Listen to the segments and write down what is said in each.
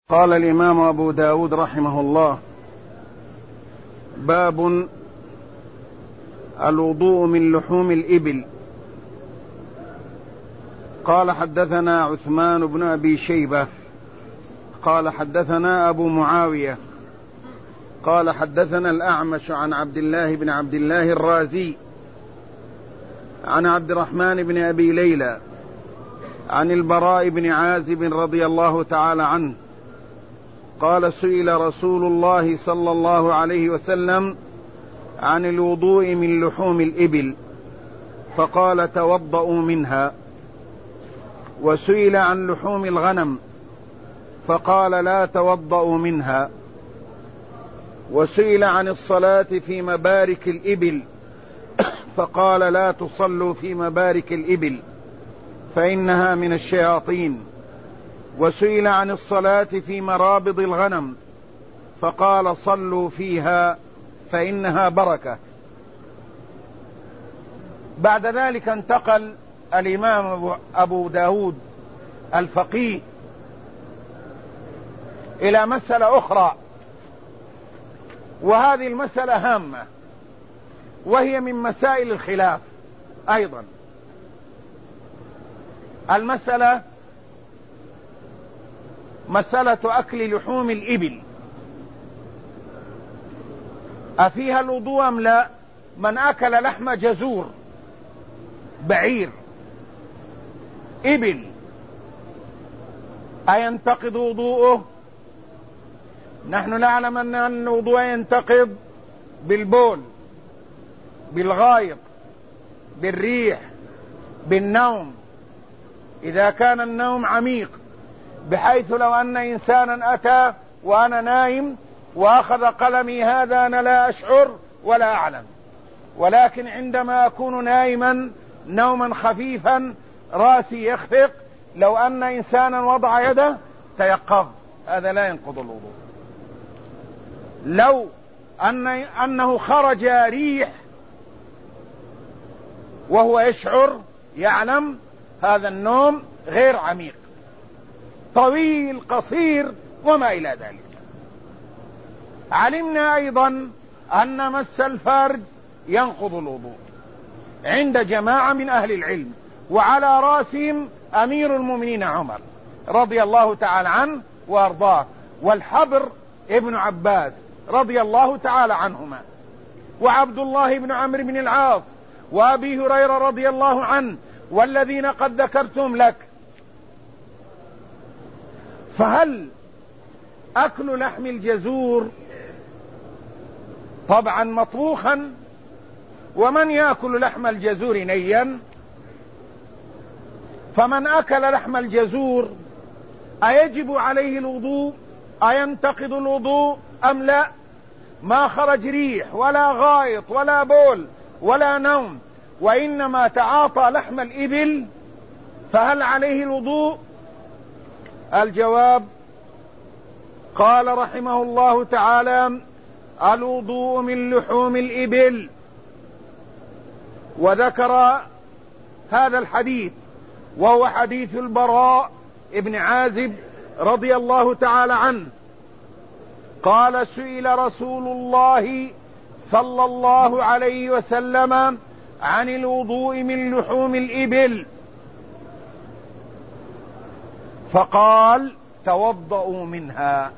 قال الإمام أبو داود رحمه الله: باب الوضوء من لحوم الإبل. قال: حدثنا عثمان بن أبي شيبة قال: حدثنا أبو معاوية قال: حدثنا الأعمش عن عبد الله بن عبد الله الرازي عن عبد الرحمن بن أبي ليلى عن البراء بن عازب رضي الله تعالى عنه قال: سئل رسول الله صلى الله عليه وسلم عن الوضوء من لحوم الإبل فقال: توضؤوا منها. وسئل عن لحوم الغنم فقال: لا توضؤوا منها. وسئل عن الصلاة في مبارك الإبل فقال: لا تصلوا في مبارك الإبل فإنها من الشياطين. وسئل عن الصلاة في مرابض الغنم فقال: صلوا فيها فإنها بركة. بعد ذلك انتقل الإمام أبو داود الفقيه إلى مسألة أخرى، وهذه المسألة هامة وهي من مسائل الخلاف أيضا. المسألة مسألة أكل لحوم الإبل، أفيها الوضوء أم لا؟ من أكل لحم جزور، بعير، إبل، أينتقض وضوءه؟ نحن نعلم أن الوضوء ينتقض بالبول، بالغائط، بالريح، بالنوم، إذا كان النوم عميق بحيث لو أن إنسانا أتى وأنا نايم وأخذ قلمي هذا أنا لا أشعر ولا أعلم، ولكن عندما أكون نائما نوما خفيفا رأسي يخفق، لو أن إنسانا وضع يده تيقظ، هذا لا ينقض الوضوء. لو أنه خرج ريح وهو يشعر يعلم، هذا النوم غير عميق، طويل قصير وما إلى ذلك. علمنا أيضا أن مس الفرج ينقض الوضوء عند جماعة من أهل العلم، وعلى رأسهم أمير المؤمنين عمر رضي الله تعالى عنه وأرضاه، والحبر ابن عباس رضي الله تعالى عنهما، وعبد الله بن عمرو بن العاص، وأبي هريرة رضي الله عنه، والذين قد ذكرتم لك. فهل أكل لحم الجزور طبعا مطبوخا، ومن يأكل لحم الجزور نيا؟ فمن أكل لحم الجزور أيجب عليه الوضوء؟ أينتقض الوضوء أم لا؟ ما خرج ريح ولا غائط ولا بول ولا نوم، وإنما تعاطى لحم الإبل، فهل عليه الوضوء؟ الجواب: قال رحمه الله تعالى: الوضوء من لحوم الإبل. وذكر هذا الحديث وهو حديث البراء ابن عازب رضي الله تعالى عنه قال: سئل رسول الله صلى الله عليه وسلم عن الوضوء من لحوم الإبل فقال: توضؤوا منها.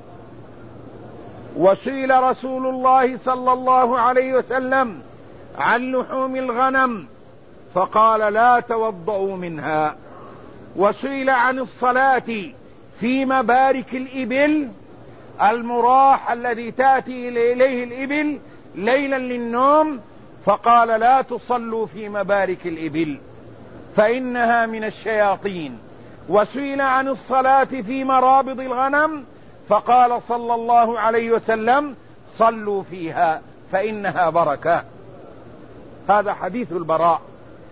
وسئل رسول الله صلى الله عليه وسلم عن لحوم الغنم فقال: لا توضؤوا منها. وسئل عن الصلاة في مبارك الإبل، المراح الذي تأتي إليه الإبل ليلا للنوم، فقال: لا تصلوا في مبارك الإبل فإنها من الشياطين. وسئل عن الصلاة في مرابض الغنم فقال صلى الله عليه وسلم: صلوا فيها فإنها بركة. هذا حديث البراء.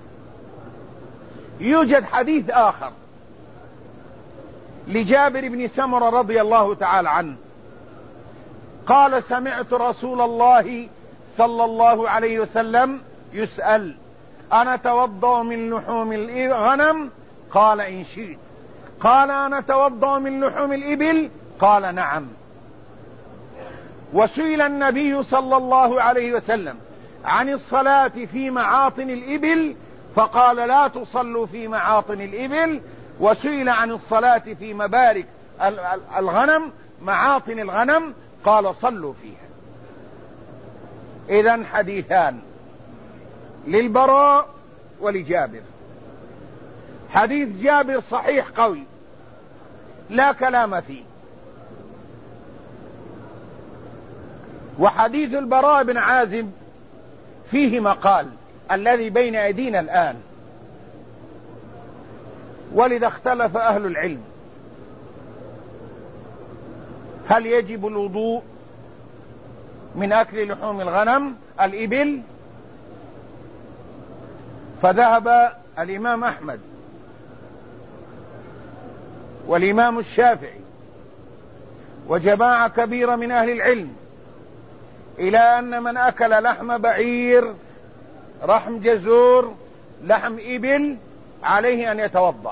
يوجد حديث آخر لجابر بن سمرة رضي الله تعالى عنه قال: سمعت رسول الله صلى الله عليه وسلم يسأل: أنا توضأ من لحوم الغنم؟ قال: إن شئت. قال: أنا توضأ من لحوم الإبل؟ قال نعم. وسئل النبي صلى الله عليه وسلم عن الصلاة في معاطن الإبل فقال لا تصلوا في معاطن الإبل. وسئل عن الصلاة في مبارك الغنم معاطن الغنم قال صلوا فيها. إذن حديثان للبراء ولجابر. حديث جابر صحيح قوي لا كلام فيه، وحديث البراء بن عازب فيه مقال الذي بين أيدينا الآن. ولذا اختلف أهل العلم هل يجب الوضوء من أكل لحوم الغنم الإبل؟ فذهب الإمام أحمد والإمام الشافعي وجماعة كبيرة من أهل العلم إلى أن من أكل لحم بعير، لحم جزور، لحم إبل عليه أن يتوضأ.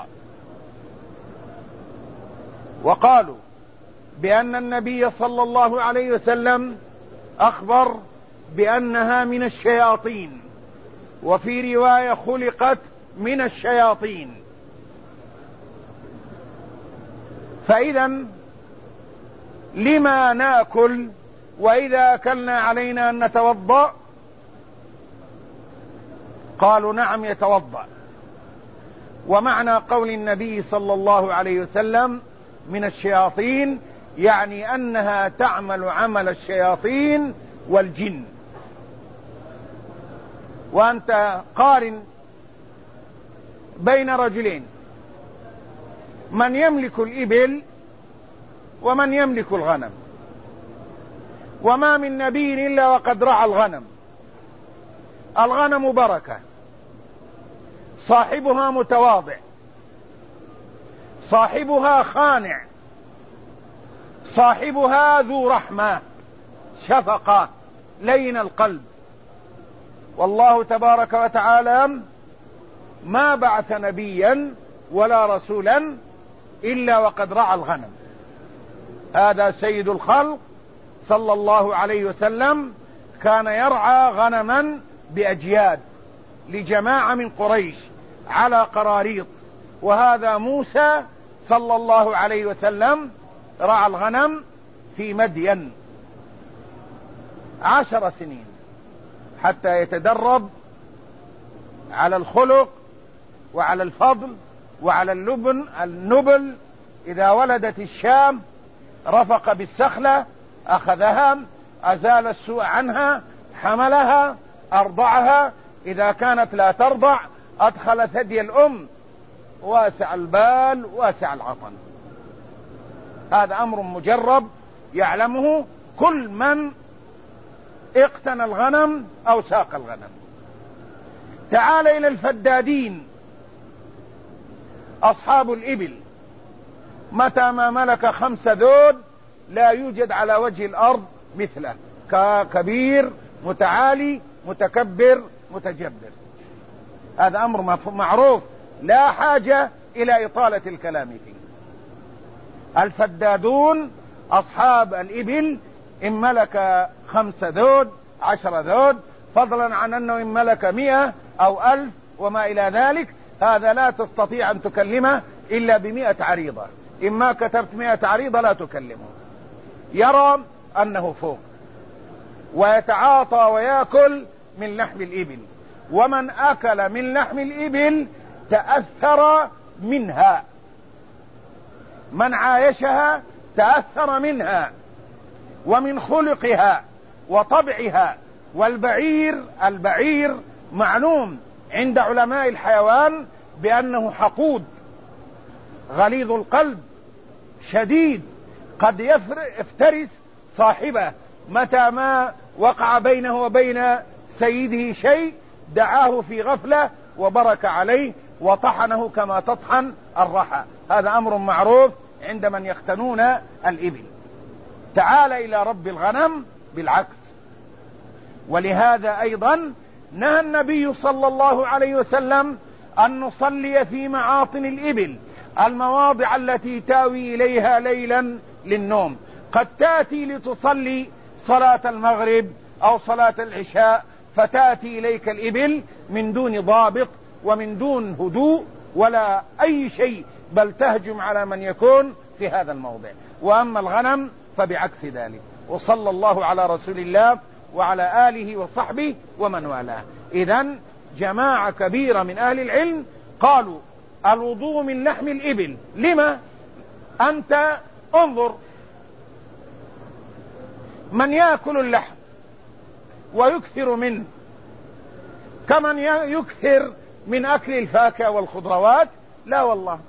وقالوا بأن النبي صلى الله عليه وسلم أخبر بأنها من الشياطين، وفي رواية خلقت من الشياطين. فإذا لما نأكل وإذا أكلنا علينا أن نتوضأ؟ قالوا نعم يتوضأ. ومعنى قول النبي صلى الله عليه وسلم من الشياطين يعني أنها تعمل عمل الشياطين والجن. وأنت قارن بين رجلين، من يملك الإبل ومن يملك الغنم، وما من نبي إلا وقد رعى الغنم. الغنم بركة، صاحبها متواضع، صاحبها خانع، صاحبها ذو رحمة شفقة لين القلب. والله تبارك وتعالى ما بعث نبيا ولا رسولا إلا وقد رعى الغنم. هذا سيد الخلق صلى الله عليه وسلم كان يرعى غنما بأجياد لجماعة من قريش على قراريط. وهذا موسى صلى الله عليه وسلم رعى الغنم في مدين 10 سنين حتى يتدرب على الخلق وعلى الفضل وعلى النبل. إذا ولدت الشام رفق بالسخلة، أخذها، أزال السوء عنها، حملها، أرضعها. إذا كانت لا ترضع أدخل ثدي الأم، واسع البال واسع العطن. هذا أمر مجرب يعلمه كل من اقتنى الغنم أو ساق الغنم. تعال إلى الفدادين أصحاب الإبل، متى ما ملك 5 ذود لا يوجد على وجه الأرض مثله، كبير متعالي متكبر متجبر. هذا أمر معروف لا حاجة إلى إطالة الكلام فيه. الفدادون أصحاب الإبل إن ملك 5 ذود 10 ذود، فضلا عن أنه إن ملك 100 أو 1000 وما إلى ذلك، هذا لا تستطيع أن تكلمه إلا ب100 عريضة. إما كتبت 100 عريضة لا تكلمه، يرى أنه فوق، ويتعاطى ويأكل من لحم الإبل. ومن أكل من لحم الإبل تأثر منها، من عايشها تأثر منها ومن خلقها وطبعها. والبعير معلوم عند علماء الحيوان بأنه حقود غليظ القلب شديد، قد يفترس صاحبه متى ما وقع بينه وبين سيده شيء، دعاه في غفلة وبرك عليه وطحنه كما تطحن الرحى. هذا أمر معروف عند من يختنون الإبل. تعال إلى رب الغنم بالعكس. ولهذا أيضا نهى النبي صلى الله عليه وسلم أن نصلي في معاطن الإبل، المواضع التي تاوي إليها ليلا للنوم. قد تأتي لتصلي صلاة المغرب أو صلاة العشاء، فتأتي إليك الإبل من دون ضابط ومن دون هدوء ولا أي شيء، بل تهجم على من يكون في هذا الموضع. وأما الغنم فبعكس ذلك. وصلى الله على رسول الله وعلى آله وصحبه ومن والاه. إذن جماعة كبيرة من أهل العلم قالوا الوضوء من لحم الإبل. لما؟ أنت انظر، من يأكل اللحم ويكثر منه كمن يكثر من أكل الفاكهة والخضروات؟ لا والله،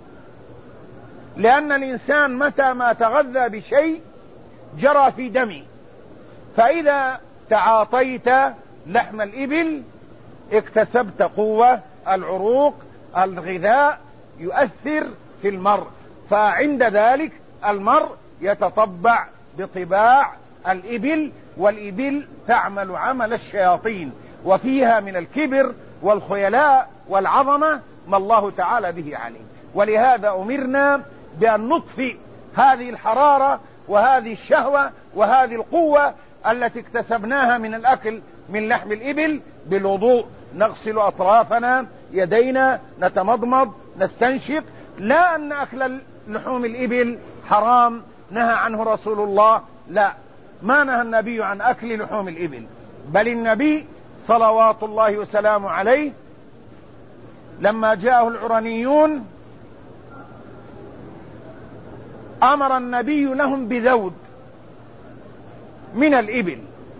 لأن الإنسان متى ما تغذى بشيء جرى في دمه، فإذا تعاطيت لحم الإبل اكتسبت قوة، العروق، الغذاء يؤثر في المرء، فعند ذلك المرء يتطبع بطباع الإبل، والإبل تعمل عمل الشياطين، وفيها من الكبر والخيلاء والعظمة ما الله تعالى به عليم. ولهذا أمرنا بأن نطفئ هذه الحرارة وهذه الشهوة وهذه القوة التي اكتسبناها من الأكل من لحم الإبل بالوضوء. نغسل أطرافنا، يدينا، نتمضمض، نستنشق. لا أن أكل لحوم الإبل حرام نهى عنه رسول الله، لا، ما نهى النبي عن أكل لحوم الإبل، بل النبي صلوات الله وسلامه عليه لما جاءه العرنيون أمر النبي لهم بذود من الإبل،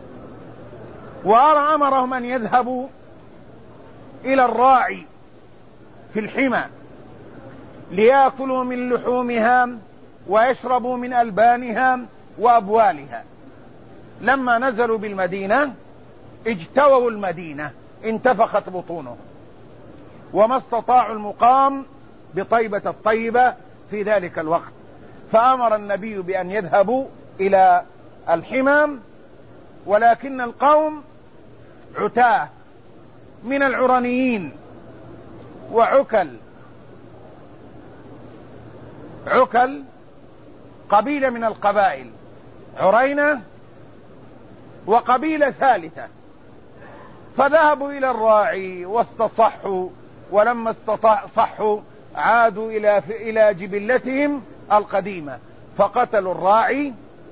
وأمرهم أن يذهبوا إلى الراعي في الحمى ليأكلوا من لحومها ويشربوا من ألبانها وأبوالها. لما نزلوا بالمدينة اجتووا المدينة، انتفخت بطونهم وما استطاعوا المقام بطيبة الطيبة في ذلك الوقت، فأمر النبي بأن يذهبوا إلى الحمام، ولكن القوم عتاه من العرنيين وعكل. عكل قبيلة من القبائل، عرينة وقبيلة ثالثة، فذهبوا إلى الراعي واستصحوا، ولما استصحوا عادوا إلى جبلتهم القديمة، فقتلوا الراعي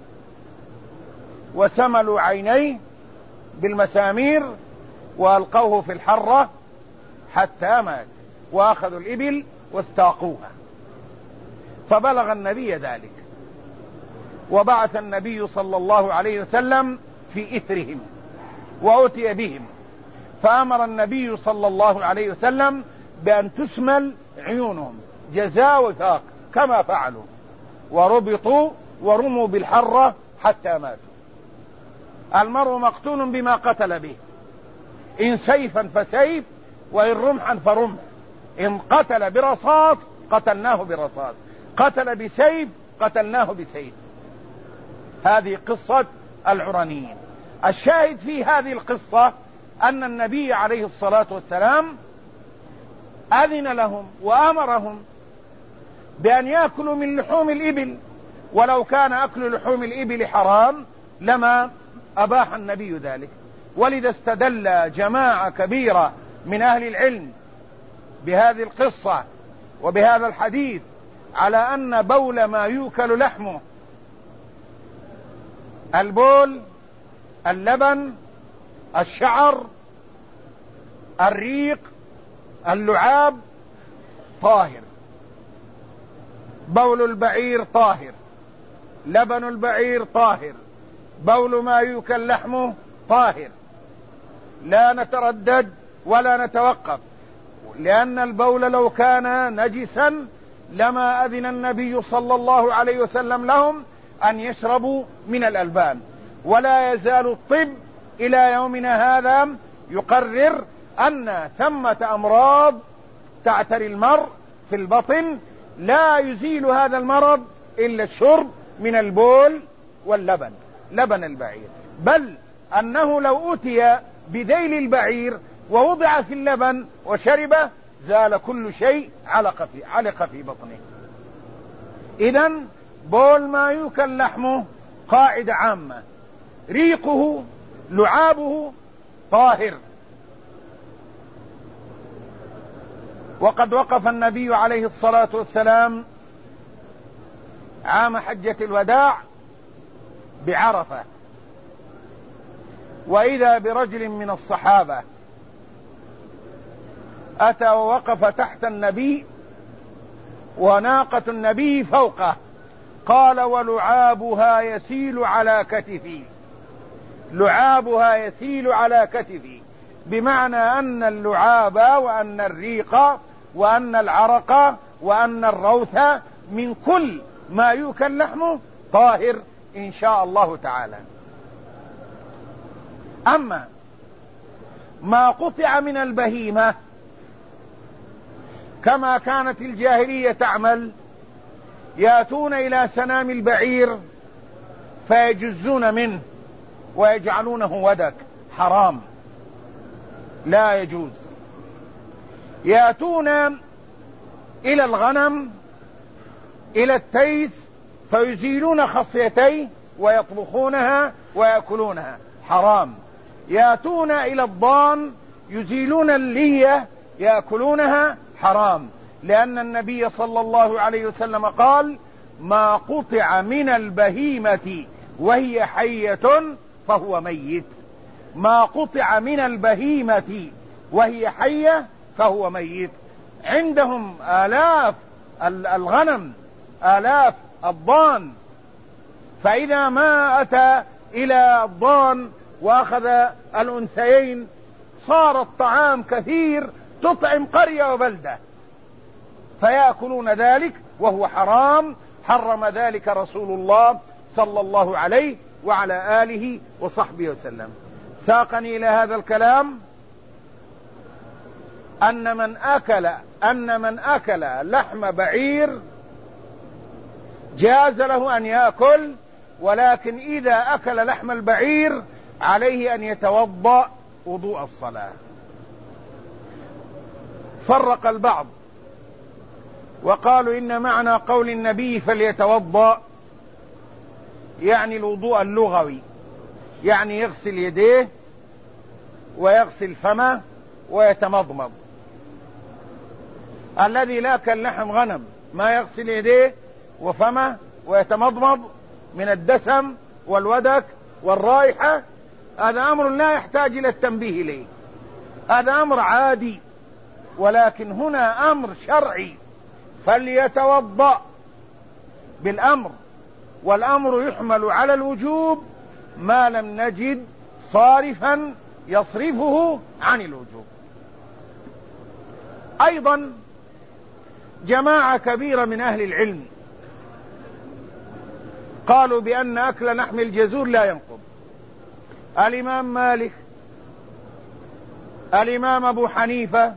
وسملوا عينيه بالمسامير وألقوه في الحرة حتى مات، وأخذوا الإبل واستاقوها. فبلغ النبي ذلك، وبعث النبي صلى الله عليه وسلم في إثرهم وأتي بهم، فأمر النبي صلى الله عليه وسلم بأن تسمل عيونهم جزاء وثاق كما فعلوا، وربطوا ورموا بالحرة حتى ماتوا. المرء مقتول بما قتل به، إن سيفا فسيف، وإن رمحا فرمح. إن قتل برصاص قتلناه برصاص، قتل بسيف قتلناه بسيف. هذه قصة العرنيين. الشاهد في هذه القصة أن النبي عليه الصلاة والسلام أذن لهم وأمرهم بأن يأكلوا من لحوم الإبل، ولو كان أكل لحوم الإبل حرام لما أباح النبي ذلك. ولذا استدل جماعة كبيرة من أهل العلم بهذه القصة وبهذا الحديث على أن بول ما يؤكل لحمه، البول، اللبن، الشعر، الريق، اللعاب، طاهر. بول البعير طاهر، لبن البعير طاهر، بول ما يؤكل لحمه طاهر، لا نتردد ولا نتوقف، لأن البول لو كان نجسا لما أذن النبي صلى الله عليه وسلم لهم أن يشربوا من الألبان. ولا يزال الطب إلى يومنا هذا يقرر أن ثمة أمراض تعتري المرء في البطن لا يزيل هذا المرض إلا الشرب من البول واللبن، لبن البعير، بل أنه لو أتي بذيل البعير ووضع في اللبن وشربه زال كل شيء علق في بطنه. إذن بول ما يؤكل لحمه قاعدة عامة، ريقه لعابه طاهر. وقد وقف النبي عليه الصلاة والسلام عام حجة الوداع بعرفة، وإذا برجل من الصحابة أتى ووقف تحت النبي وناقة النبي فوقه، قال: ولعابها يسيل على كتفي، لعابها يسيل على كتفي، بمعنى أن اللعاب وأن الريق وأن العرق وأن الروث من كل ما يؤكل لحمه طاهر إن شاء الله تعالى. أما ما قطع من البهيمة كما كانت الجاهلية تعمل، يأتون إلى سنام البعير فيجزون منه ويجعلونه ودك، حرام لا يجوز. يأتون إلى الغنم إلى التيس فيزيلون خصيتيه ويطبخونها ويأكلونها، حرام. يأتون إلى الضان يزيلون اللية يأكلونها، حرام، لأن النبي صلى الله عليه وسلم قال: ما قطع من البهيمة وهي حية فهو ميت، ما قطع من البهيمة وهي حية فهو ميت. عندهم آلاف الغنم، آلاف الضان، فإذا ما أتى إلى الضان وأخذ الأنثيين صار الطعام كثير تطعم قرية وبلدة، فيأكلون ذلك وهو حرام، حرم ذلك رسول الله صلى الله عليه وعلى آله وصحبه وسلم. ساقني إلى هذا الكلام أن من أكل لحم بعير جاز له أن يأكل، ولكن إذا أكل لحم البعير عليه أن يتوضأ وضوء الصلاة. فرق البعض وقالوا إن معنى قول النبي فليتوضأ يعني الوضوء اللغوي، يعني يغسل يديه ويغسل فمه ويتمضمض. الذي لا أكل لحم غنم ما يغسل يديه وفمه ويتمضمض من الدسم والودك والرائحة، هذا أمر لا يحتاج إلى التنبيه إليه، هذا أمر عادي. ولكن هنا أمر شرعي، فليتوضأ بالأمر، والأمر يحمل على الوجوب ما لم نجد صارفا يصرفه عن الوجوب. أيضا جماعة كبيرة من أهل العلم قالوا بأن أكل لحم الجزور لا ينقض. الإمام مالك، الإمام أبو حنيفة،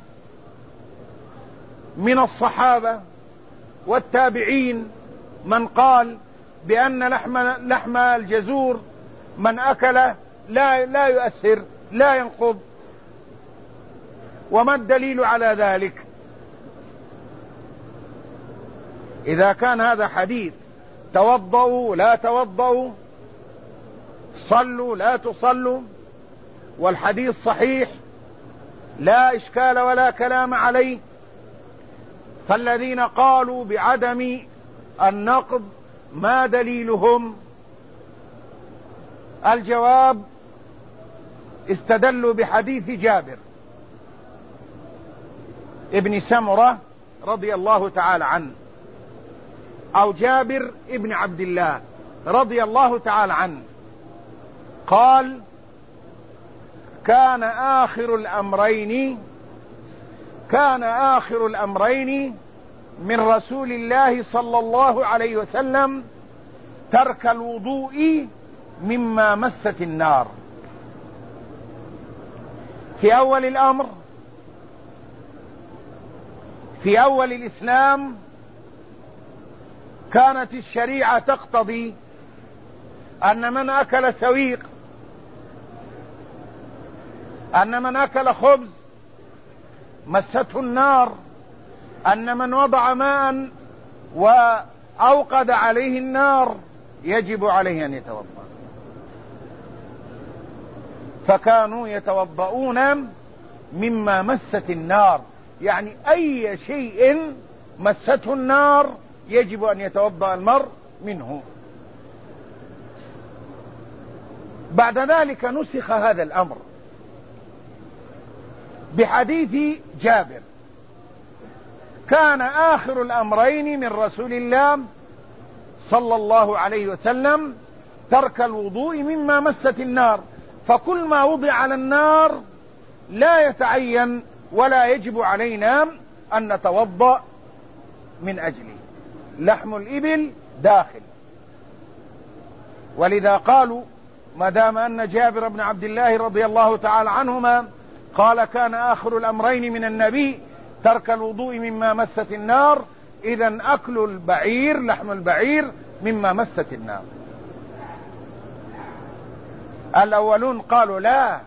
من والتابعين من قال بأن لحم الجزور من أكل لا يؤثر، لا ينقض. وما الدليل على ذلك؟ إذا كان هذا حديث توضؤوا لا توضؤوا، صلوا لا تصلوا، والحديث صحيح لا إشكال ولا كلام عليه، فالذين قالوا بعدم النقض ما دليلهم؟ الجواب: استدلوا بحديث جابر ابن سمرة رضي الله تعالى عنه، أو جابر ابن عبد الله رضي الله تعالى عنه، قال: كان آخر الأمرين من رسول الله صلى الله عليه وسلم ترك الوضوء مما مست النار. في أول الأمر، في أول الإسلام، كانت الشريعة تقتضي أن من أكل سويق، أن من أكل خبز مسته النار، أن من وضع ماء أوقد عليه النار يجب عليه أن يتوضأ. فكانوا يتوضؤون مما مست النار، يعني أي شيء مسته النار يجب أن يتوضأ المرء منه. بعد ذلك نسخ هذا الأمر بحديث جابر: كان آخر الأمرين من رسول الله صلى الله عليه وسلم ترك الوضوء مما مست النار، فكل ما وضع على النار لا يتعين ولا يجب علينا أن نتوضأ من أجله. لحم الإبل داخل، ولذا قالوا ما دام أن جابر بن عبد الله رضي الله تعالى عنهما قال كان آخر الأمرين من النبي ترك الوضوء مما مست النار، إذن أكل البعير، لحم البعير، مما مست النار. الأولون قالوا لا،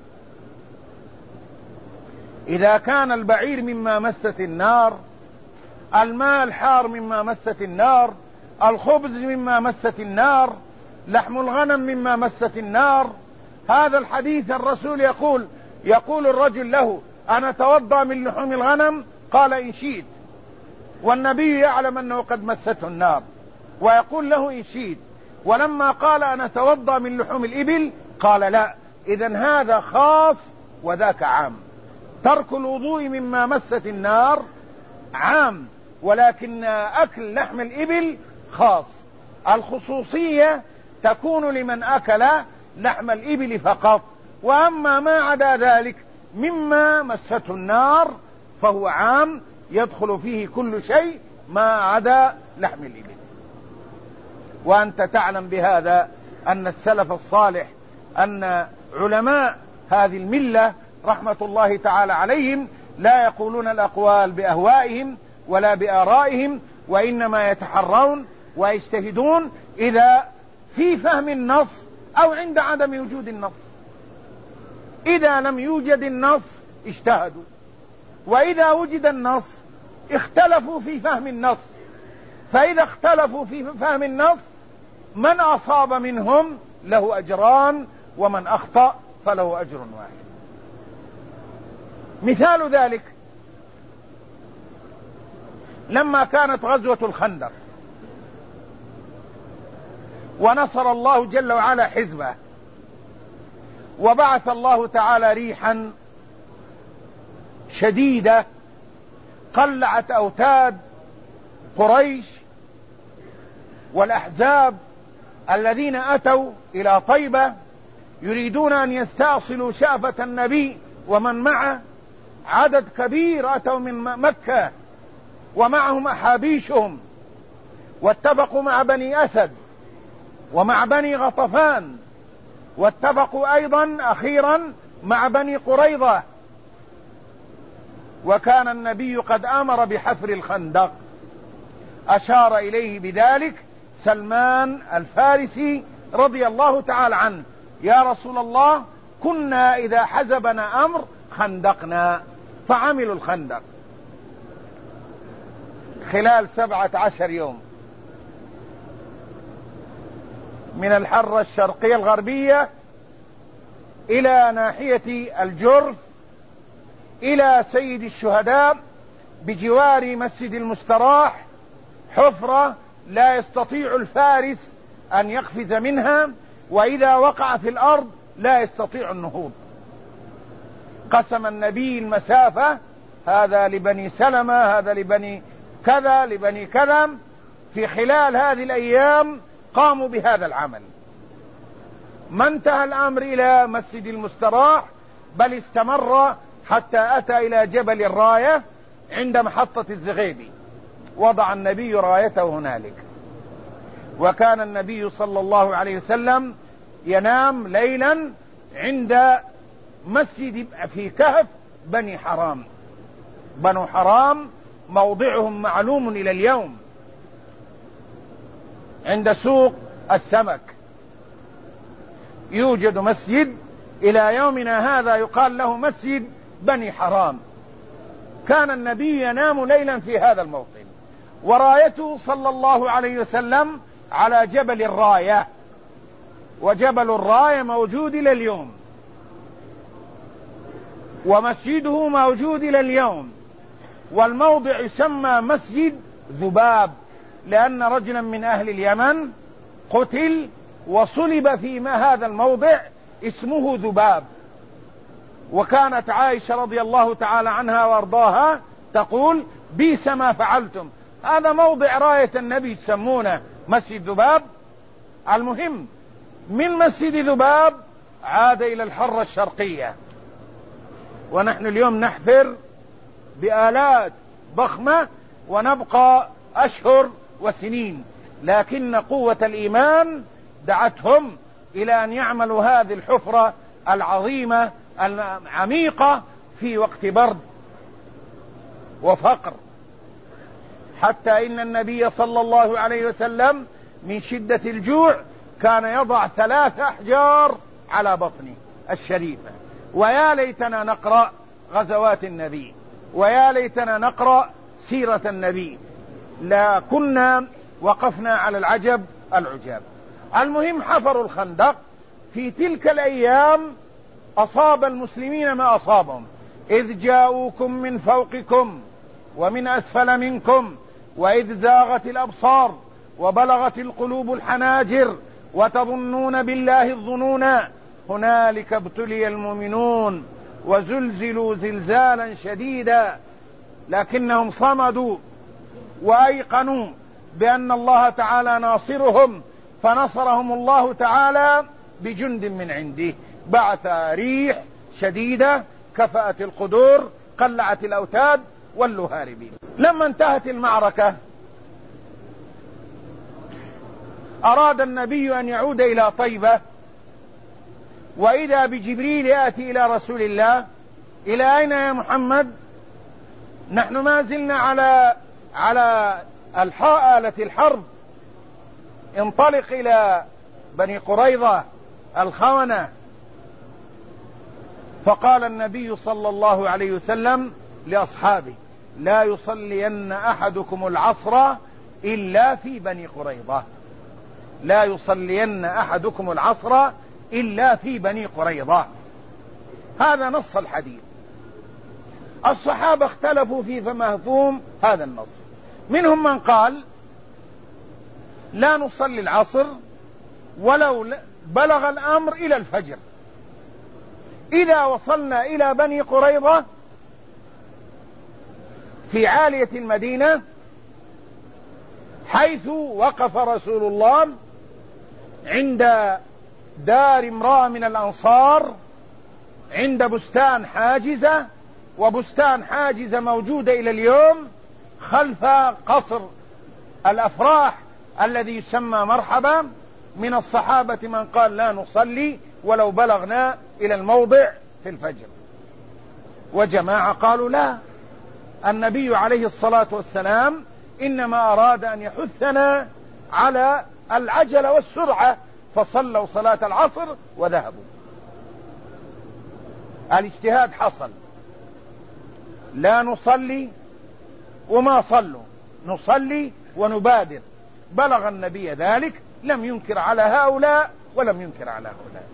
إذا كان البعير مما مست النار، الماء الحار مما مست النار، الخبز مما مست النار، لحم الغنم مما مست النار، هذا الحديث الرسول يقول الرجل له: أنا أتوضأ من لحوم الغنم؟ قال: إن شئت. والنبي يعلم أنه قد مسته النار ويقول له: إن شئت. ولما قال: أنا أتوضأ من لحوم الإبل، قال: لا. إذن هذا خاص وذاك عام. ترك الوضوء مما مست النار عام، ولكن أكل لحم الإبل خاص. الخصوصية تكون لمن أكل لحم الإبل فقط، وأما ما عدا ذلك مما مسته النار فهو عام، يدخل فيه كل شيء ما عدا لحم الإبل. وأنت تعلم بهذا أن السلف الصالح، أن علماء هذه الملة رحمة الله تعالى عليهم لا يقولون الأقوال بأهوائهم ولا بآرائهم، وإنما يتحرون ويجتهدون إذا في فهم النص أو عند عدم وجود النص. إذا لم يوجد النص اجتهدوا، وإذا وجد النص اختلفوا في فهم النص. فإذا اختلفوا في فهم النص من أصاب منهم له أجران، ومن أخطأ فله أجر واحد. مثال ذلك لما كانت غزوة الخندق ونصر الله جل وعلا حزبه، وبعث الله تعالى ريحا شديدة قلعت أوتاد قريش والأحزاب الذين أتوا إلى طيبة يريدون أن يستأصلوا شأفة النبي ومن معه. عدد كبير أتوا من مكة ومعهم أحابيشهم، واتفقوا مع بني أسد ومع بني غطفان، واتفقوا أيضا أخيرا مع بني قريظة. وكان النبي قد أمر بحفر الخندق، أشار إليه بذلك سلمان الفارسي رضي الله تعالى عنه: يا رسول الله، كنا إذا حزبنا أمر خندقنا. فعملوا الخندق خلال 17 يوم، من الحرة الشرقية الغربية إلى ناحية الجرف إلى سيد الشهداء بجوار مسجد المستراح، حفرة لا يستطيع الفارس أن يقفز منها، وإذا وقع في الأرض لا يستطيع النهوض. قسم النبي المسافة، هذا لبني سلمة، هذا لبني كذا، لبني كذا. في خلال هذه الأيام قاموا بهذا العمل. ما انتهى الأمر إلى مسجد المستراح، بل استمر حتى أتى إلى جبل الراية عند محطة الزغيبي، وضع النبي رايته هنالك. وكان النبي صلى الله عليه وسلم ينام ليلا عند مسجد في كهف بني حرام. بنو حرام موضعهم معلوم إلى اليوم، عند سوق السمك يوجد مسجد إلى يومنا هذا يقال له مسجد بني حرام. كان النبي ينام ليلا في هذا الموطن، ورايته صلى الله عليه وسلم على جبل الراية، وجبل الراية موجود إلى اليوم، ومسجده موجود إلى اليوم، والموضع يسمى مسجد ذباب، لأن رجلا من أهل اليمن قتل وصلب في هذا الموضع اسمه ذباب. وكانت عائشة رضي الله تعالى عنها وارضاها تقول: بئس ما فعلتم، هذا موضع راية النبي تسمونه مسجد ذباب. المهم من مسجد ذباب عاد إلى الحرة الشرقية، ونحن اليوم نحفر بآلات ضخمة ونبقى أشهر وسنين، لكن قوة الإيمان دعتهم إلى أن يعملوا هذه الحفرة العظيمة العميقة في وقت برد وفقر، حتى إن النبي صلى الله عليه وسلم من شدة الجوع كان يضع 3 أحجار على بطنه الشريفة. ويا ليتنا نقرأ غزوات النبي، ويا ليتنا نقرأ سيرة النبي، لا كنا وقفنا على العجب العجاب. المهم حفروا الخندق. في تلك الأيام أصاب المسلمين ما أصابهم، إذ جاءوكم من فوقكم ومن أسفل منكم وإذ زاغت الأبصار وبلغت القلوب الحناجر وتظنون بالله الظنون هنالك ابتلي المؤمنون وزلزلوا زلزالا شديدا، لكنهم صمدوا وأيقنوا بأن الله تعالى ناصرهم، فنصرهم الله تعالى بجند من عنده، بعث ريح شديدة كفأت القدور، قلعت الأوتاد ولوا هاربين. لما انتهت المعركة أراد النبي أن يعود إلى طيبة، وإذا بجبريل يأتي إلى رسول الله: إلى أين يا محمد؟ نحن ما زلنا على آلة الحرب، انطلق إلى بني قريظة الخونة. فقال النبي صلى الله عليه وسلم لأصحابه: لا يصلين أحدكم العصر إلا في بني قريظة، لا يصلين أحدكم العصر إلا في بني قريظة. هذا نص الحديث. الصحابة اختلفوا في مفهوم هذا النص، منهم من قال: لا نصلي العصر ولو بلغ الأمر إلى الفجر، إذا وصلنا إلى بني قريظة في عالية المدينة حيث وقف رسول الله عند دار امرأة من الأنصار عند بستان حاجزة، وبستان حاجزة موجودة إلى اليوم خلف قصر الأفراح الذي يسمى مرحبا. من الصحابة من قال: لا نصلي ولو بلغنا إلى الموضع في الفجر، وجماعة قالوا: لا، النبي عليه الصلاة والسلام إنما أراد أن يحثنا على العجلة والسرعة، فصلوا صلاة العصر وذهبوا. الاجتهاد حصل، لا نصلي وما صلوا، نصلي ونبادر. بلغ النبي ذلك، لم ينكر على هؤلاء ولم ينكر على هؤلاء،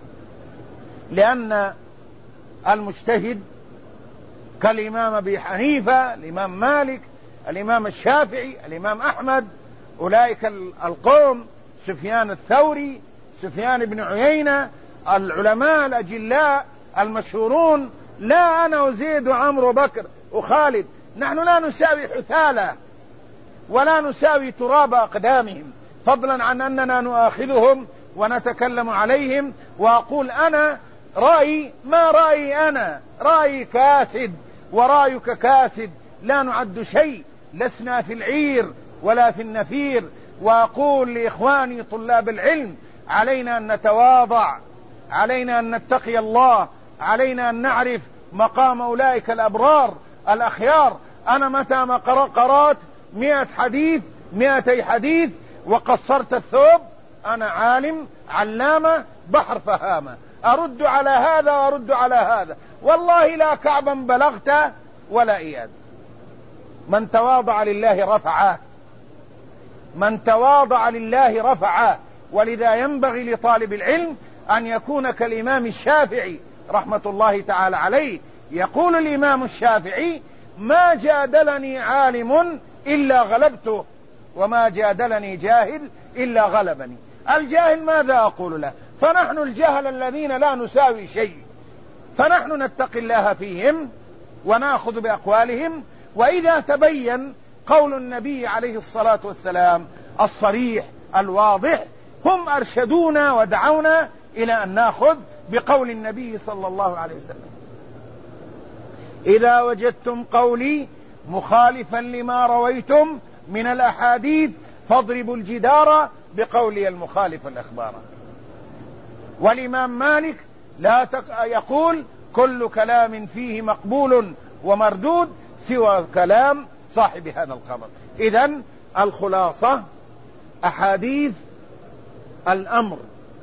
لأن المجتهد كالإمام أبي حنيفة، الإمام مالك، الإمام الشافعي، الإمام أحمد، أولئك القوم، سفيان الثوري، سفيان بن عيينة، العلماء الأجلاء المشهورون، لا أنا وزيد وعمرو وبكر وخالد، نحن لا نساوي حثالة ولا نساوي تراب أقدامهم، فضلا عن أننا نؤاخذهم ونتكلم عليهم. وأقول أنا رأيي ما رأيي، أنا رأيي كاسد ورأيك كاسد، لا نعد شيء، لسنا في العير ولا في النفير. وأقول لإخواني طلاب العلم: علينا أن نتواضع، علينا أن نتقي الله، علينا أن نعرف مقام أولئك الأبرار الأخيار. أنا متى ما قرأت 100 حديث 200 حديث وقصرت الثوب، أنا عالم علامة بحر فهامة، أرد على هذا وأرد على هذا، والله لا كعبا بلغت ولا إياد. من تواضع لله رفعه من تواضع لله رفعه. ولذا ينبغي لطالب العلم أن يكون كالإمام الشافعي رحمة الله تعالى عليه. يقول الإمام الشافعي: ما جادلني عالم إلا غلبته، وما جادلني جاهل إلا غلبني. الجاهل ماذا أقول له؟ فنحن الجهل الذين لا نساوي شيء، فنحن نتقي الله فيهم ونأخذ بأقوالهم. وإذا تبين قول النبي عليه الصلاة والسلام الصريح الواضح، هم أرشدونا ودعونا إلى أن نأخذ بقول النبي صلى الله عليه وسلم: إذا وجدتم قولي مخالفا لما رويتم من الأحاديث فاضربوا الجدار بقولي المخالف الأخبار. والإمام مالك يقول: كل كلام فيه مقبول ومردود سوى كلام صاحب هذا الخبر. إذن الخلاصة: أحاديث الأمر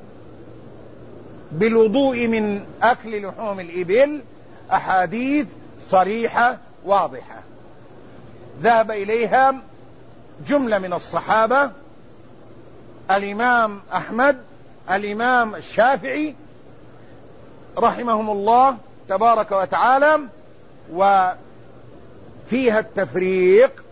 بالوضوء من أكل لحوم الإبل أحاديث صريحة واضحة، ذهب إليها جملة من الصحابة: الإمام أحمد، الإمام الشافعي رحمهم الله تبارك وتعالى. وفيها التفريق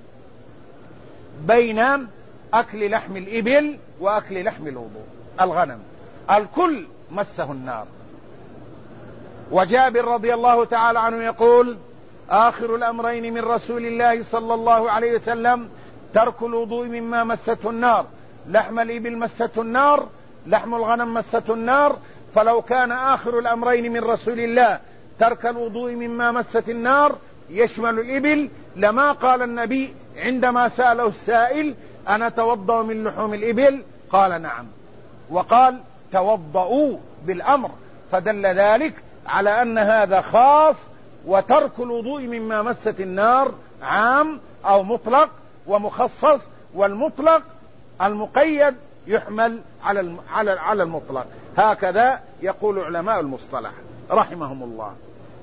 بين أكل لحم الإبل وأكل لحم الغنم، الكل مسه النار. وجابر رضي الله تعالى عنه يقول: آخر الأمرين من رسول الله صلى الله عليه وسلم ترك الوضوء مما مسته النار، لحم الإبل مسته النار، لحم الغنم مسته النار. فلو كان آخر الأمرين من رسول الله ترك الوضوء مما مست النار يشمل الإبل لما قال النبي عندما سأله السائل: أنا توضأ من لحوم الإبل؟ قال: نعم. وقال: توضأوا بالأمر، فدل ذلك على أن هذا خاص، وترك الوضوء مما مست النار عام أو مطلق ومخصص، والمطلق المقيد يحمل على المطلق. هكذا يقول علماء المصطلح رحمهم الله.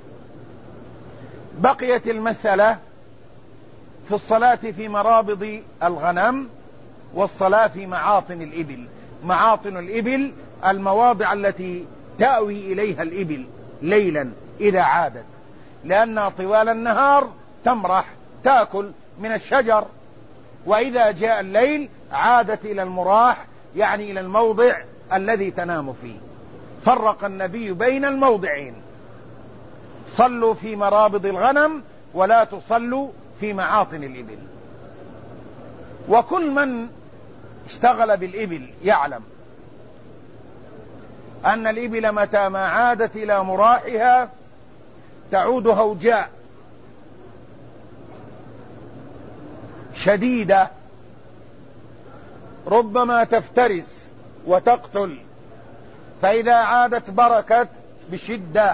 بقيت المسألة في الصلاة في مرابض الغنم والصلاة في معاطن الإبل. معاطن الإبل المواضع التي تأوي إليها الإبل ليلا إذا عادت، لأنها طوال النهار تمرح تأكل من الشجر، وإذا جاء الليل عادت إلى المراح، يعني إلى الموضع الذي تنام فيه. فرق النبي بين الموضعين: صلوا في مرابض الغنم ولا تصلوا في معاطن الإبل. وكل من اشتغل بالإبل يعلم أن الإبل متى ما عادت إلى مراحها تعود هوجاء شديدة، ربما تفترس وتقتل، فإذا عادت بركت بشدة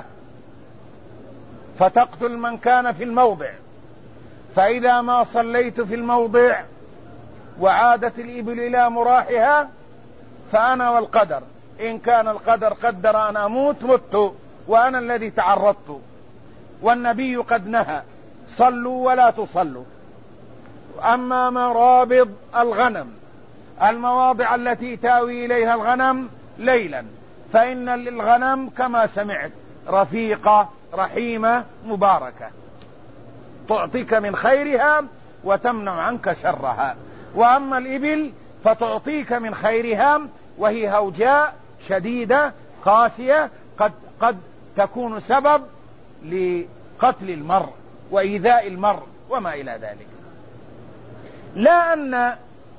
فتقتل من كان في الموضع. فإذا ما صليت في الموضع وعادت الإبل إلى مراحها فأنا والقدر، إن كان القدر قدر أن أموت مت وأنا الذي تعرضت، والنبي قد نهى: صلوا ولا تصلوا. أما مرابض الغنم، المواضع التي تاوي إليها الغنم ليلا، فإن الغنم كما سمعت رفيقة رحيمة مباركة، تعطيك من خيرها وتمنع عنك شرها. وأما الإبل فتعطيك من خيرها وهي هوجاء شديدة قاسية، قد تكون سبب لقتل المرء وإيذاء المرء وما إلى ذلك. لا أن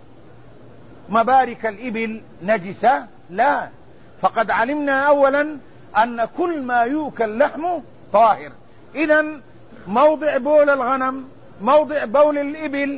مبارك الإبل نجسة، لا، فقد علمنا أولا أن كل ما يؤكل لحمه طاهر. إذن موضع بول الغنم، موضع بول الإبل،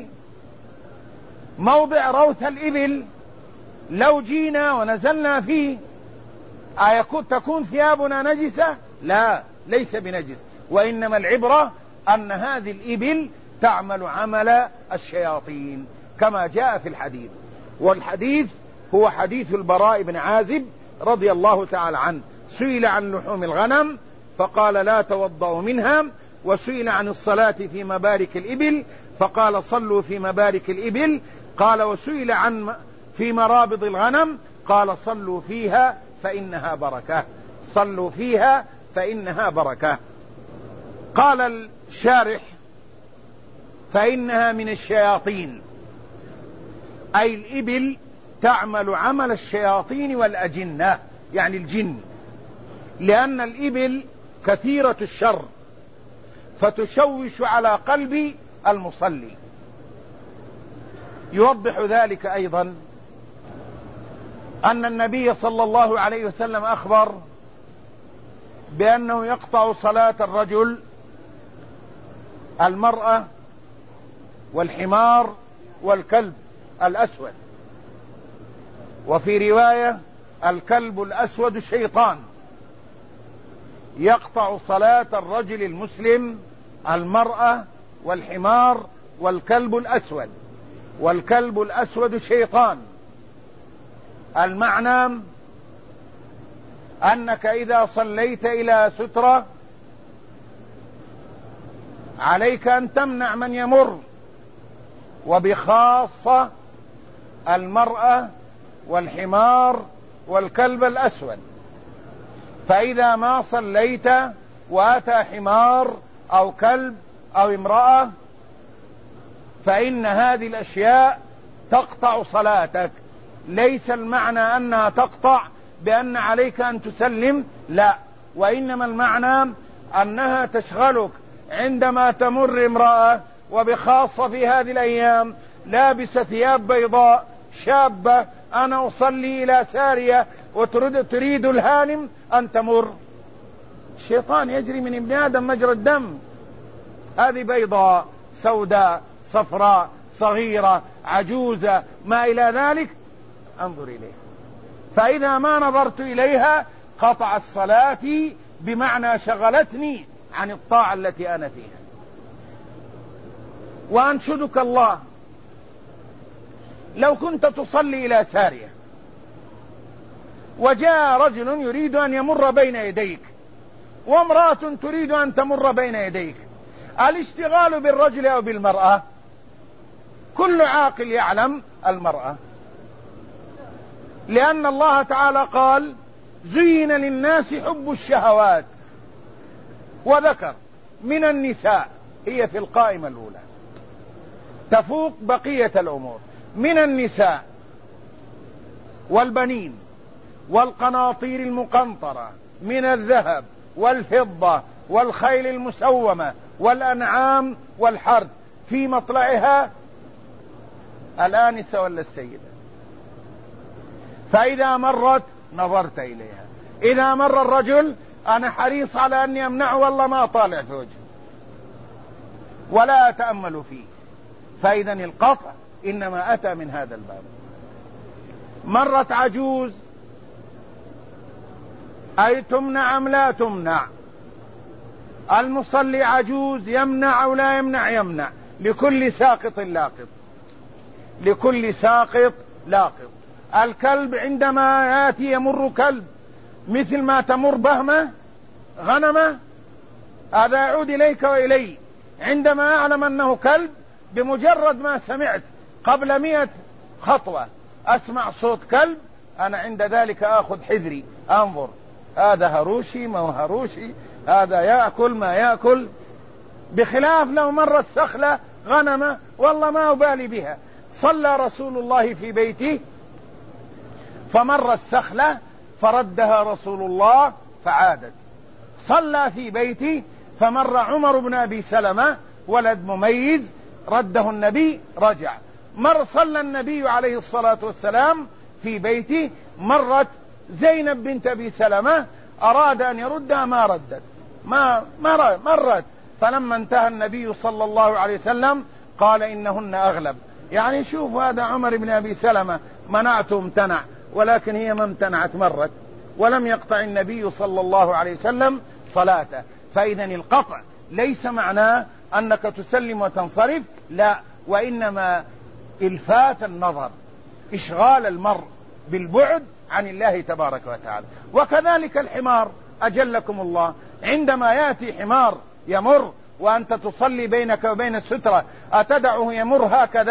موضع روث الإبل، لو جينا ونزلنا فيه تكون ثيابنا نجسة؟ لا، ليس بنجس، وإنما العبرة أن هذه الإبل تعمل عمل الشياطين كما جاء في الحديث. والحديث هو حديث البراء بن عازب رضي الله تعالى عنه، سئل عن لحوم الغنم فقال: لا توضأوا منها. وسئل عن الصلاة في مبارك الإبل فقال: صلوا في مبارك الإبل. قال وسئل عن في مرابض الغنم قال صلوا فيها فإنها بركة، صلوا فيها فإنها بركة. قال الشارح فإنها من الشياطين، أي الإبل تعمل عمل الشياطين والأجنة، يعني الجن، لأن الإبل كثيرة الشر فتشوش على قلب المصلي. يوضح ذلك أيضا أن النبي صلى الله عليه وسلم أخبر بأنه يقطع صلاة الرجل المرأة والحمار والكلب الأسود، وفي رواية الكلب الأسود الشيطان. يقطع صلاة الرجل المسلم المرأة والحمار والكلب الأسود، والكلب الأسود شيطان. المعنى أنك إذا صليت إلى سترة عليك أن تمنع من يمر، وبخاصة المرأة والحمار والكلب الأسود. فإذا ما صليت وأتى حمار أو كلب أو امرأة فإن هذه الأشياء تقطع صلاتك. ليس المعنى أنها تقطع بأن عليك أن تسلم، لا، وإنما المعنى أنها تشغلك عندما تمر امرأة، وبخاصة في هذه الأيام لابسة ثياب بيضاء شابة، أنا أصلي إلى سارية وتريد الهانم أن تمر. الشيطان يجري من ابن آدم مجرى الدم، هذه بيضاء سوداء صفراء صغيرة عجوزة ما إلى ذلك، انظر إليه. فإذا ما نظرت إليها قطع الصلاة، بمعنى شغلتني عن الطاعة التي أنا فيها. وأنشدك الله لو كنت تصلي إلى سارية وجاء رجل يريد أن يمر بين يديك وامرأة تريد أن تمر بين يديك، الاشتغال بالرجل أو بالمرأة؟ كل عاقل يعلم المرأة، لأن الله تعالى قال زين للناس حب الشهوات، وذكر من النساء، هي في القائمة الأولى تفوق بقية الأمور، من النساء والبنين والقناطير المقنطرة من الذهب والفضة والخيل المسومة والأنعام والحرث، في مطلعها الآنسة ولا السيدة. فإذا مرت نظرت إليها، إذا مر الرجل أنا حريص على أني أمنعه، والله ما أطالع في وجهه ولا أتأمل فيه. فإذا القطع إنما أتى من هذا الباب. مرت عجوز، أي تمنع أم لا تمنع؟ المصلي عجوز يمنع أو لا يمنع؟ يمنع، لكل ساقط لاقط، لكل ساقط لاقط. الكلب عندما يأتي يمر كلب مثل ما تمر بهمة غنمة، هذا يعود إليك وإلي. عندما أعلم أنه كلب، بمجرد ما سمعت قبل 100 خطوة أسمع صوت كلب، أنا عند ذلك أخذ حذري، أنظر هذا هروشي ما هو هروشي، هذا يأكل ما يأكل. بخلاف لو مر السخلة غنمة والله ما أبالي بها. صلى رسول الله في بيته فمر السخلة فردها رسول الله فعادت. صلى في بيته فمر عمر بن أبي سلمة ولد مميز، رده النبي رجع. صلى النبي عليه الصلاة والسلام في بيته، مرت زينب بنت أبي سلمة أراد أن يردها ما ردت، مرت. فلما انتهى النبي صلى الله عليه وسلم قال إنهن أغلب. يعني شوف هذا عمر بن أبي سلمة منعته امتنع، ولكن هي ما امتنعت، مرت، ولم يقطع النبي صلى الله عليه وسلم صلاته. فإذا القطع ليس معناه أنك تسلم وتنصرف، لا، وإنما إلفات النظر، إشغال المرء بالبعد عن الله تبارك وتعالى. وكذلك الحمار أجلكم الله، عندما يأتي حمار يمر وأنت تصلي بينك وبين السترة، أتدعه يمر هكذا؟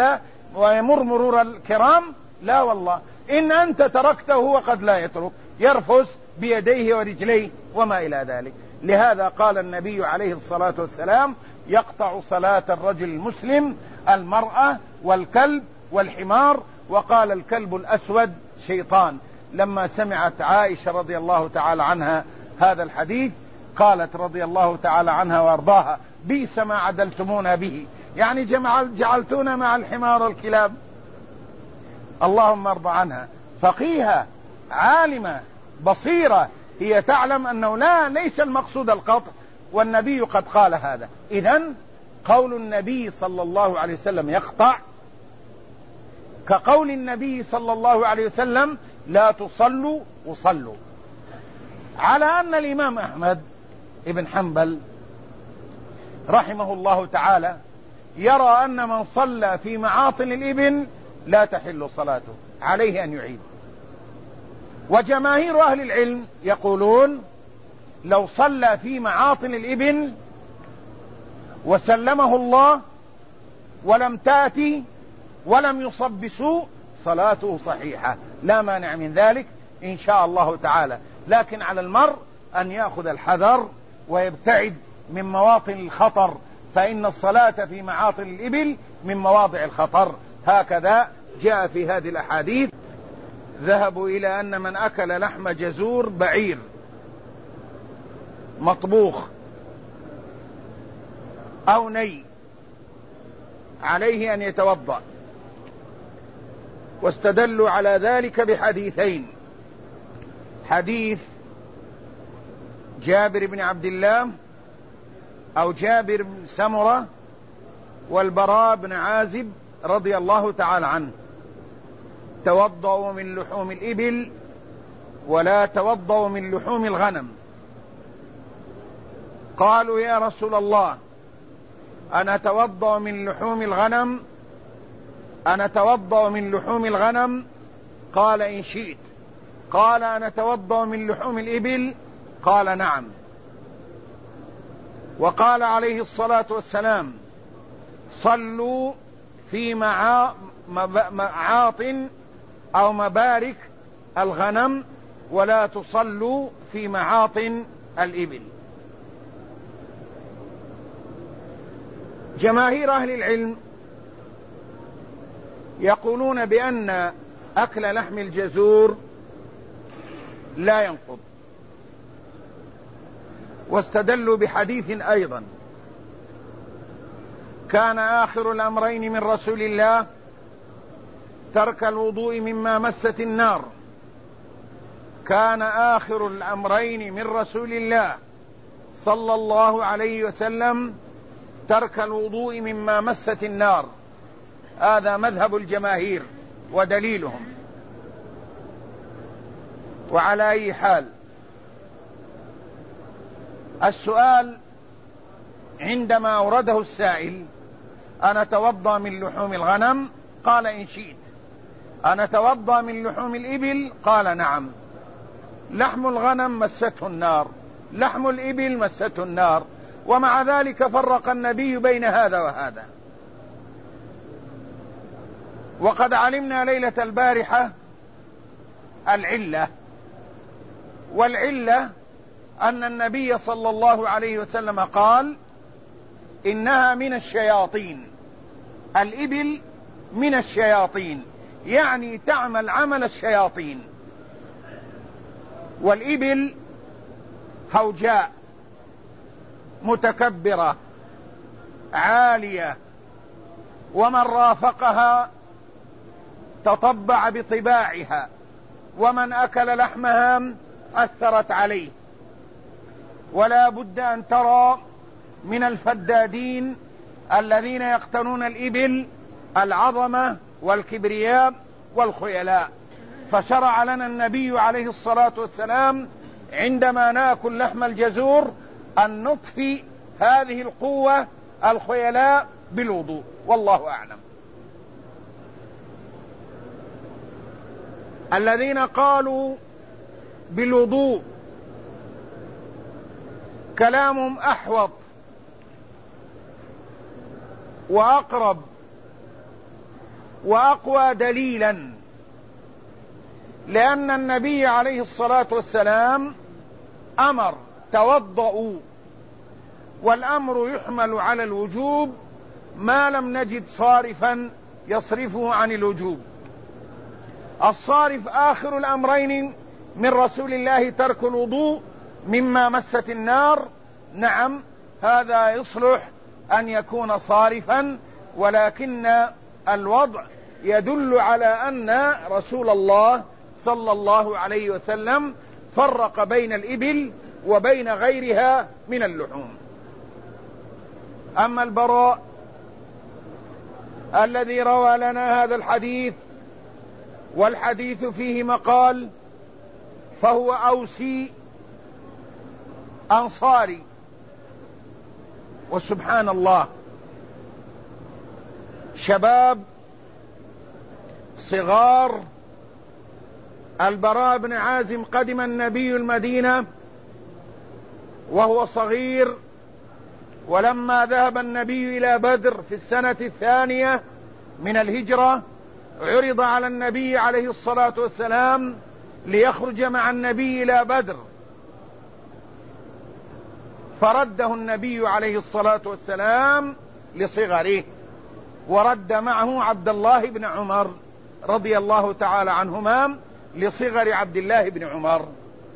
ويمر مرور الكرام؟ لا والله، إن أنت تركته هو قد لا يترك، يرفس بيديه ورجليه وما إلى ذلك. لهذا قال النبي عليه الصلاة والسلام: يقطع صلاة الرجل المسلم المرأة والكلب والحمار. وقال: الكلب الأسود شيطان. لما سمعت عائشة رضي الله تعالى عنها هذا الحديث قالت رضي الله تعالى عنها وارضاها: بئس ما عدلتمونا به، يعني جعلتونا مع الحمار والكلاب. اللهم ارضى عنها، فقيهة عالمة بصيرة، هي تعلم أنه ليس المقصود القطع، والنبي قد قال هذا. إذن قول النبي صلى الله عليه وسلم يقطع كقول النبي صلى الله عليه وسلم: لا تصلوا وصلوا. على أن الإمام أحمد ابن حنبل رحمه الله تعالى يرى أن من صلى في معاطن الإبل لا تحل صلاته، عليه أن يعيد. وجماهير أهل العلم يقولون: لو صلى في معاطن الإبل وسلمه الله ولم تأتي ولم يصب بسوء صلاته صحيحة، لا مانع من ذلك إن شاء الله تعالى. لكن على المرء أن يأخذ الحذر ويبتعد من مواطن الخطر، فإن الصلاة في معاطن الإبل من مواضع الخطر. هكذا جاء في هذه الأحاديث. ذهبوا إلى أن من أكل لحم جزور بعير مطبوخ أو ني عليه أن يتوضأ، واستدلوا على ذلك بحديثين: حديث جابر بن عبد الله أو جابر بن سمرة والبراء بن عازب رضي الله تعالى عنه: توضأوا من لحوم الإبل ولا توضأوا من لحوم الغنم. قالوا: يا رسول الله، أنا توضأ من لحوم الغنم، أنا توضأ من لحوم الغنم. قال: إن شئت. قال: أنا توضأ من لحوم الإبل. قال: نعم. وقال عليه الصلاة والسلام: صلوا في معاطن أو مبارك الغنم ولا تصلوا في معاطن الإبل. جماهير أهل العلم يقولون بأن أكل لحم الجزور لا ينقض، واستدلوا بحديث أيضا: كان آخر الأمرين من رسول الله ترك الوضوء مما مست النار. كان آخر الأمرين من رسول الله صلى الله عليه وسلم ترك الوضوء مما مست النار. هذا مذهب الجماهير ودليلهم. وعلى أي حال، السؤال عندما أورده السائل: أنا توضأ من لحوم الغنم؟ قال: إن شئت. أنا توضأ من لحوم الإبل؟ قال: نعم. لحم الغنم مسته النار، لحم الإبل مسته النار، ومع ذلك فرق النبي بين هذا وهذا. وقد علمنا ليلة البارحة العلة، والعلة أن النبي صلى الله عليه وسلم قال: إنها من الشياطين. الإبل من الشياطين، يعني تعمل عمل الشياطين. والإبل هوجاء متكبرة عالية، ومن رافقها تطبع بطباعها، ومن أكل لحمها أثرت عليه. ولا بد أن ترى من الفدادين الذين يقتنون الإبل العظمة والكبرياء والخيلاء. فشرع لنا النبي عليه الصلاة والسلام عندما نأكل لحم الجزور أن نطفي هذه القوة الخيلاء بالوضوء، والله أعلم. الذين قالوا بالوضوء كلامهم أحوط وأقرب وأقوى دليلا، لأن النبي عليه الصلاة والسلام أمر توضؤوا، والأمر يحمل على الوجوب ما لم نجد صارفا يصرفه عن الوجوب. الصارف آخر الأمرين من رسول الله ترك الوضوء مما مست النار، نعم هذا يصلح أن يكون صارفا، ولكن الوضع يدل على أن رسول الله صلى الله عليه وسلم فرق بين الإبل وبين غيرها من اللحوم. أما البراء الذي روى لنا هذا الحديث، والحديث فيه مقال، فهو أوسي أنصاري. وسبحان الله، شباب صغار. البراء بن عازم قدم النبي المدينة وهو صغير، ولما ذهب النبي إلى بدر في السنة 2 من الهجرة عرض على النبي عليه الصلاة والسلام ليخرج مع النبي إلى بدر، فرده النبي عليه الصلاة والسلام لصغره، ورد معه عبد الله بن عمر رضي الله تعالى عنهما لصغر عبد الله بن عمر.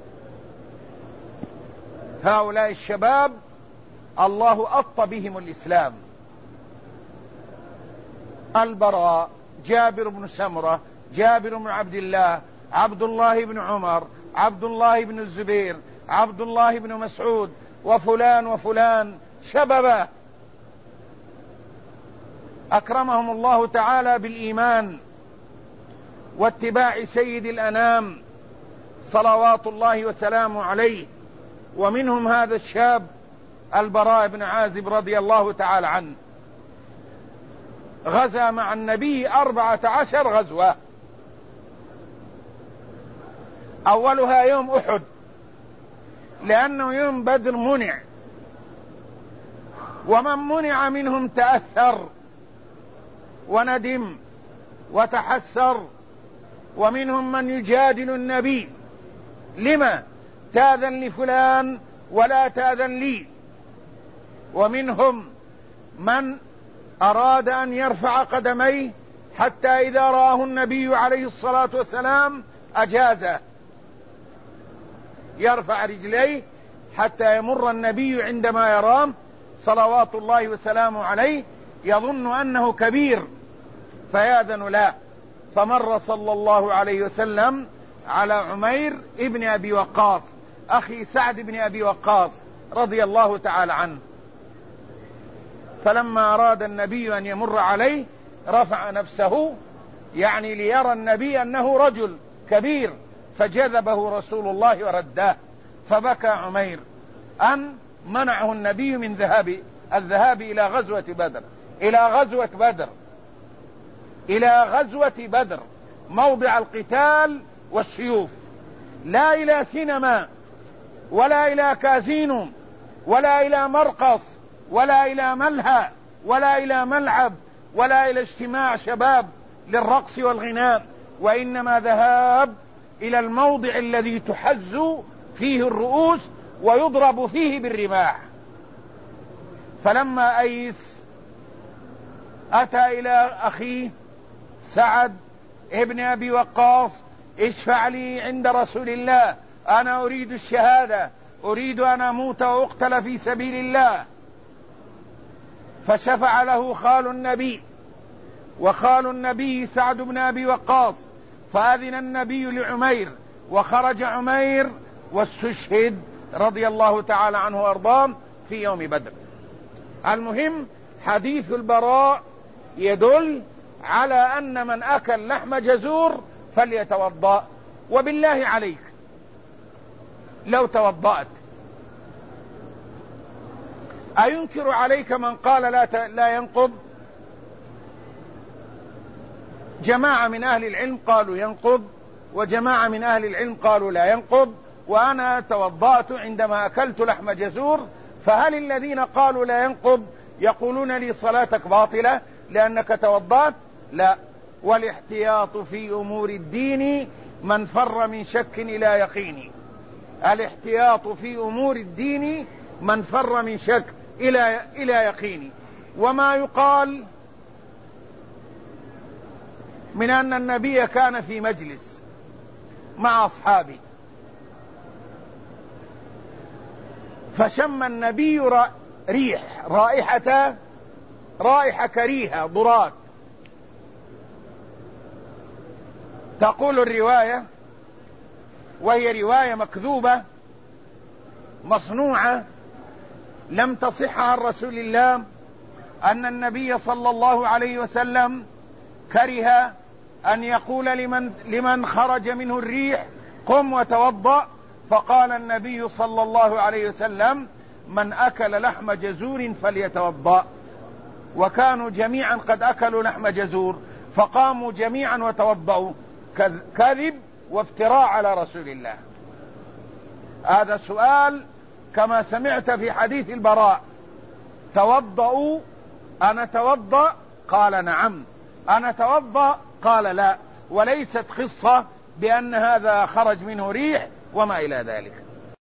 هؤلاء الشباب الله أطى بهم الإسلام. البراء، جابر بن سمرة، جابر بن عبد الله، عبد الله بن عمر، عبد الله بن الزبير، عبد الله بن مسعود، وفلان وفلان، شبابا أكرمهم الله تعالى بالإيمان واتباع سيد الأنام صلوات الله وسلامه عليه. ومنهم هذا الشاب البراء بن عازب رضي الله تعالى عنه، غزا مع النبي 14 غزوة، أولها يوم أحد، لأنه يوم بدر منع، ومن منع منهم تأثر وندم وتحسر، ومنهم من يجادل النبي: لما تأذن لفلان ولا تأذن لي؟ ومنهم من أراد أن يرفع قدميه حتى إذا رآه النبي عليه الصلاة والسلام أجازه، يرفع رجليه حتى يمر النبي عندما يراه صلوات الله وسلامه عليه يظن أنه كبير فيأذن له. فمر صلى الله عليه وسلم على عمير ابن أبي وقاص أخي سعد بن أبي وقاص رضي الله تعالى عنه، فلما أراد النبي أن يمر عليه رفع نفسه، يعني ليرى النبي أنه رجل كبير، فجذبه رسول الله ورداه، فبكى عمير أن منعه النبي من الذهاب إلى غزوة بدر، إلى غزوة بدر موضع القتال والسيوف، لا إلى سينما ولا إلى كازينو ولا إلى مرقص ولا إلى ملهى ولا إلى ملعب ولا إلى اجتماع شباب للرقص والغناء، وإنما ذهاب إلى الموضع الذي تحز فيه الرؤوس ويضرب فيه بالرماح. فلما أيس أتى إلى أخيه سعد ابن أبي وقاص: اشفع لي عند رسول الله، أنا أريد الشهادة، أريد أن أموت وأقتل في سبيل الله. فشفع له خال النبي، وخال النبي سعد بن أبي وقاص، فأذن النبي لعمير، وخرج عمير واستشهد رضي الله تعالى عنه وأرضاه في يوم بدر. المهم، حديث البراء يدل على أن من أكل لحم جزور فليتوضأ. وبالله عليك لو توضأت أينكر عليك من قال لا ينقض؟ جماعة من أهل العلم قالوا ينقض، وجماعة من أهل العلم قالوا لا ينقض، وأنا توضأت عندما أكلت لحم جزور. فهل الذين قالوا لا ينقض يقولون لي صلاتك باطلة لأنك توضأت؟ لا، والاحتياط في أمور الدين من فر من شك إلى يقين. الاحتياط في أمور الدين من فر من شك إلى يقين. وما يقال من أن النبي كان في مجلس مع أصحابه فشم النبي رائحة كريهة ضرات. تقول الرواية، وهي رواية مكذوبة مصنوعة لم تصح عن رسول الله، أن النبي صلى الله عليه وسلم كره أن يقول لمن خرج منه الريح قم وتوضأ، فقال النبي صلى الله عليه وسلم من أكل لحم جزور فليتوضأ. وكانوا جميعا قد أكلوا لحم جزور فقاموا جميعا وتوضأوا. كذب وافتراء على رسول الله. هذا سؤال كما سمعت في حديث البراء: توضأوا، أنا توضأ؟ قال نعم. أنا توضأ؟ قال لا. وليست قصة بأن هذا خرج منه ريح وما إلى ذلك.